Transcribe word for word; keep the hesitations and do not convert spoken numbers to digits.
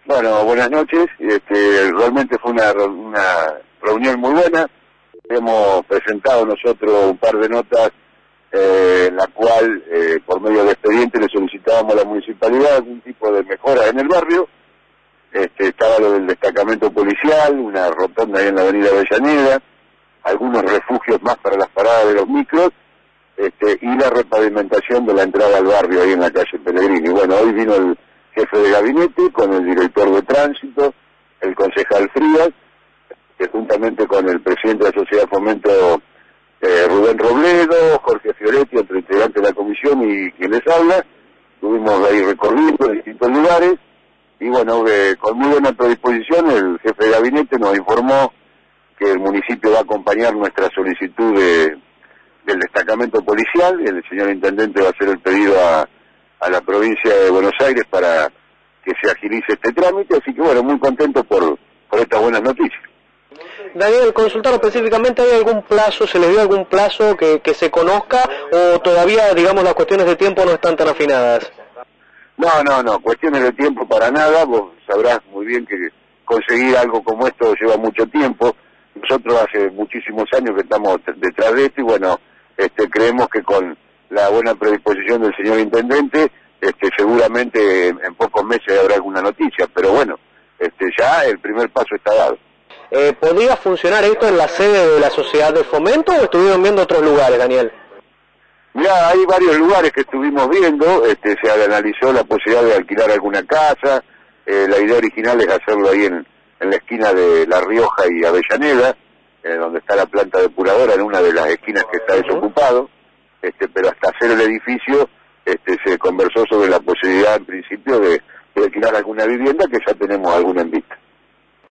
Bueno, buenas noches. Este, realmente fue una, una reunión muy buena. Hemos presentado nosotros un par de notas eh, en la cual, eh, por medio de expediente, le solicitábamos a la municipalidad algún tipo de mejora en el barrio. Este, estaba lo del destacamento policial, una rotonda ahí en la avenida Avellaneda, algunos refugios más para las paradas de los micros, este, y la repavimentación de la entrada al barrio ahí en la calle Pellegrini. Bueno, hoy vino el jefe de gabinete con el director de tránsito, el concejal Frías, que juntamente con el presidente de la Sociedad de Fomento, eh, Rubén Robledo, Jorge Fioretti, otro integrante de la comisión y quien les habla, estuvimos ahí recorriendo en distintos lugares, y bueno, eh, con muy buena predisposición el jefe de gabinete nos informó que el municipio va a acompañar nuestra solicitud de, del destacamento policial, y el señor intendente va a hacer el pedido a a la provincia de Buenos Aires para que se agilice este trámite, así que bueno, muy contento por, por estas buenas noticias. Daniel, consultar específicamente, ¿hay algún plazo, se le dio algún plazo que, que se conozca o todavía, digamos, las cuestiones de tiempo no están tan afinadas? No, no, no, cuestiones de tiempo para nada, vos sabrás muy bien que conseguir algo como esto lleva mucho tiempo. Nosotros hace muchísimos años que estamos detrás de esto y bueno, este, creemos que con la buena predisposición del señor intendente, este, seguramente en, en pocos meses habrá alguna noticia, pero bueno, este, ya el primer paso está dado. Eh, ¿Podría funcionar esto en la sede de la Sociedad de Fomento o estuvieron viendo otros lugares, Daniel? Mirá, hay varios lugares que estuvimos viendo, este, se analizó la posibilidad de alquilar alguna casa, eh, la idea original es hacerlo ahí en, en la esquina de La Rioja y Avellaneda, eh, donde está la planta depuradora, en una de las esquinas que está desocupado. Este, pero hasta hacer el edificio este, se conversó sobre la posibilidad en principio de, de alquilar alguna vivienda, que ya tenemos alguna en vista.